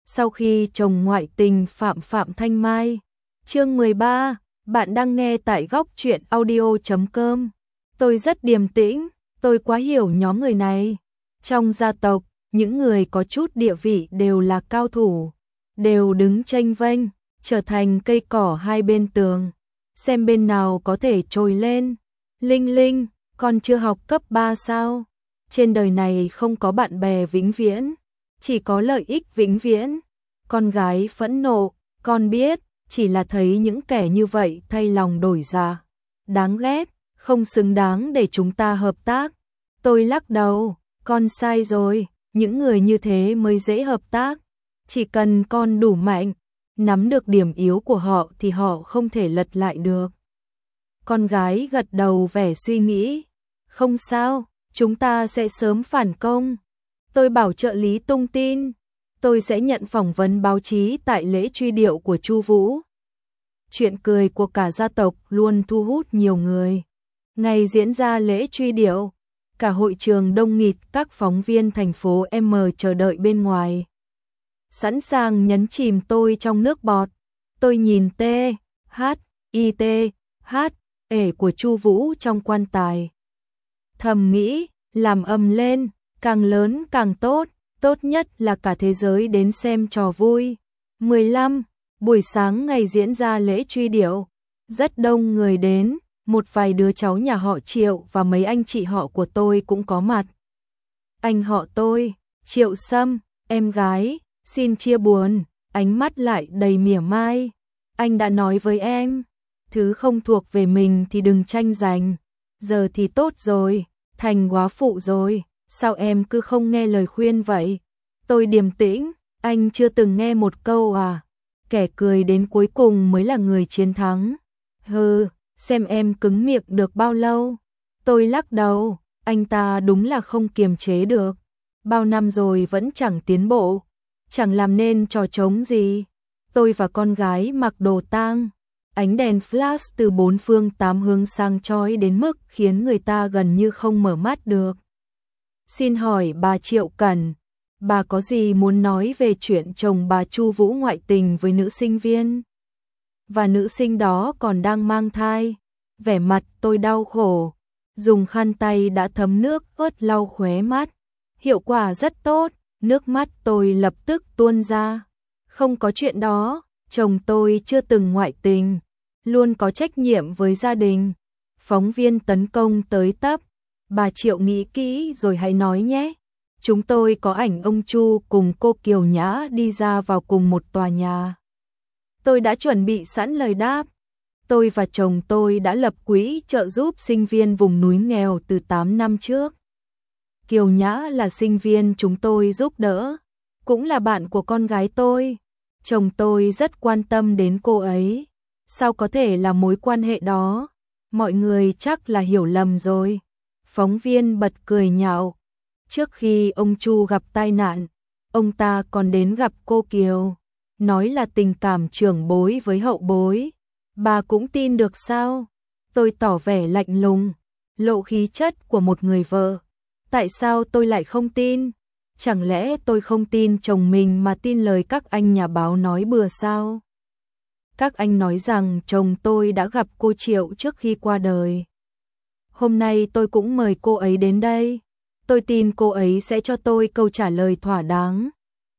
Sau khi chồng ngoại tình Phạm Thanh Mai. Chương 13, bạn đang nghe tại góc truyện audio.com. Tôi rất điềm tĩnh, tôi quá hiểu nhóm người này. Trong gia tộc, những người có chút địa vị đều là cao thủ, đều đứng chênh vênh, trở thành cây cỏ hai bên tường, xem bên nào có thể trồi lên. Linh Linh, con chưa học cấp 3 sao? Trên đời này không có bạn bè vĩnh viễn, chỉ có lợi ích vĩnh viễn. Con gái phẫn nộ, con biết, chỉ là thấy những kẻ như vậy thay lòng đổi dạ. Đáng ghét, không xứng đáng để chúng ta hợp tác. Tôi lắc đầu, con sai rồi, những người như thế mới dễ hợp tác. Chỉ cần con đủ mạnh, nắm được điểm yếu của họ thì họ không thể lật lại được. Con gái gật đầu vẻ suy nghĩ. Không sao, chúng ta sẽ sớm phản công. Tôi bảo trợ lý tung tin. Tôi sẽ nhận phỏng vấn báo chí tại lễ truy điệu của Chu Vũ. Chuyện cười của cả gia tộc luôn thu hút nhiều người. Ngày diễn ra lễ truy điệu, cả hội trường đông nghịt, các phóng viên thành phố M chờ đợi bên ngoài. Sẵn sàng nhấn chìm tôi trong nước bọt. Tôi nhìn ê của Chu Vũ trong quan tài. Thầm nghĩ, làm ầm lên, càng lớn càng tốt, tốt nhất là cả thế giới đến xem trò vui. 15. Buổi sáng ngày diễn ra lễ truy điệu, rất đông người đến, một vài đứa cháu nhà họ Triệu và mấy anh chị họ của tôi cũng có mặt. Anh họ tôi, Triệu Sâm, em gái, xin chia buồn, ánh mắt lại đầy mỉa mai. Anh đã nói với em, thứ không thuộc về mình thì đừng tranh giành. Giờ thì tốt rồi, thành góa phụ rồi, sao em cứ không nghe lời khuyên vậy? Tôi điềm tĩnh, anh chưa từng nghe một câu à? Kẻ cười đến cuối cùng mới là người chiến thắng. Hừ, xem em cứng miệng được bao lâu. Tôi lắc đầu, anh ta đúng là không kiềm chế được. Bao năm rồi vẫn chẳng tiến bộ, chẳng làm nên trò trống gì. Tôi và con gái mặc đồ tang, ánh đèn flash từ bốn phương tám hướng sang chói đến mức khiến người ta gần như không mở mắt được. Xin hỏi bà Triệu Cẩn, bà có gì muốn nói về chuyện chồng bà Chu Vũ ngoại tình với nữ sinh viên? Và nữ sinh đó còn đang mang thai. Vẻ mặt tôi đau khổ, dùng khăn tay đã thấm nước ướt lau khóe mắt. Hiệu quả rất tốt, nước mắt tôi lập tức tuôn ra. Không có chuyện đó, chồng tôi chưa từng ngoại tình, luôn có trách nhiệm với gia đình. Phóng viên tấn công tới tấp. Bà Triệu nghĩ kỹ rồi hãy nói nhé. Chúng tôi có ảnh ông Chu cùng cô Kiều Nhã đi ra vào cùng một tòa nhà. Tôi đã chuẩn bị sẵn lời đáp. Tôi và chồng tôi đã lập quỹ trợ giúp sinh viên vùng núi nghèo từ 8 năm trước. Kiều Nhã là sinh viên chúng tôi giúp đỡ, cũng là bạn của con gái tôi. Chồng tôi rất quan tâm đến cô ấy. Sao có thể là mối quan hệ đó? Mọi người chắc là hiểu lầm rồi. Phóng viên bật cười nhạo. Trước khi ông Chu gặp tai nạn, ông ta còn đến gặp cô Kiều, nói là tình cảm trưởng bối với hậu bối. Bà cũng tin được sao? Tôi tỏ vẻ lạnh lùng, lộ khí chất của một người vợ. Tại sao tôi lại không tin? Chẳng lẽ tôi không tin chồng mình mà tin lời các anh nhà báo nói bừa sao? Các anh nói rằng chồng tôi đã gặp cô Triệu trước khi qua đời. Hôm nay tôi cũng mời cô ấy đến đây. Tôi tin cô ấy sẽ cho tôi câu trả lời thỏa đáng.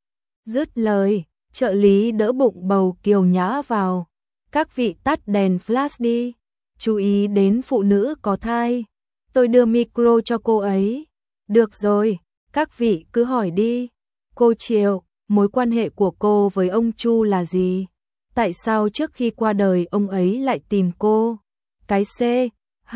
Dứt lời, trợ lý đỡ bụng bầu Kiều Nhã vào. Các vị tắt đèn flash đi. Chú ý đến phụ nữ có thai. Tôi đưa micro cho cô ấy. Được rồi, các vị cứ hỏi đi. Cô Triệu, mối quan hệ của cô với ông Chu là gì? Tại sao trước khi qua đời ông ấy lại tìm cô? Cái C, H,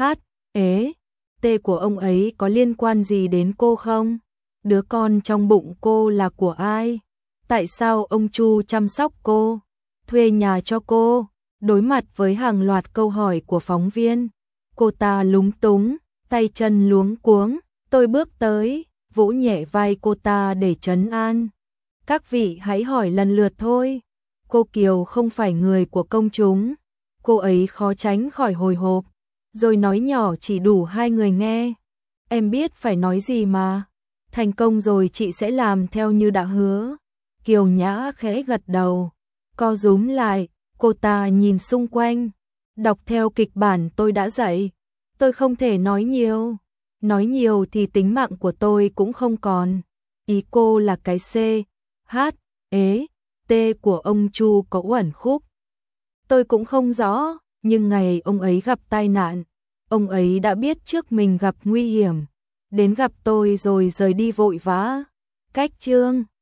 T của ông ấy có liên quan gì đến cô không? Đứa con trong bụng cô là của ai? Tại sao ông Chu chăm sóc cô? Thuê nhà cho cô? Đối mặt với hàng loạt câu hỏi của phóng viên, cô ta lúng túng, tay chân luống cuống. Tôi bước tới, vỗ nhẹ vai cô ta để trấn an. Các vị hãy hỏi lần lượt thôi. Cô Kiều không phải người của công chúng. Cô ấy khó tránh khỏi hồi hộp, rồi nói nhỏ chỉ đủ hai người nghe. Em biết phải nói gì mà. Thành công rồi chị sẽ làm theo như đã hứa. Kiều Nhã khẽ gật đầu, co rúm lại, cô ta nhìn xung quanh. Đọc theo kịch bản tôi đã dạy, tôi không thể nói nhiều thì tính mạng của tôi cũng không còn. Ý cô là cái C, H, ế, T của ông Chu có uẩn khúc. Tôi cũng không rõ, nhưng ngày ông ấy gặp tai nạn, ông ấy đã biết trước mình gặp nguy hiểm, đến gặp tôi rồi rời đi vội vã. Cách chương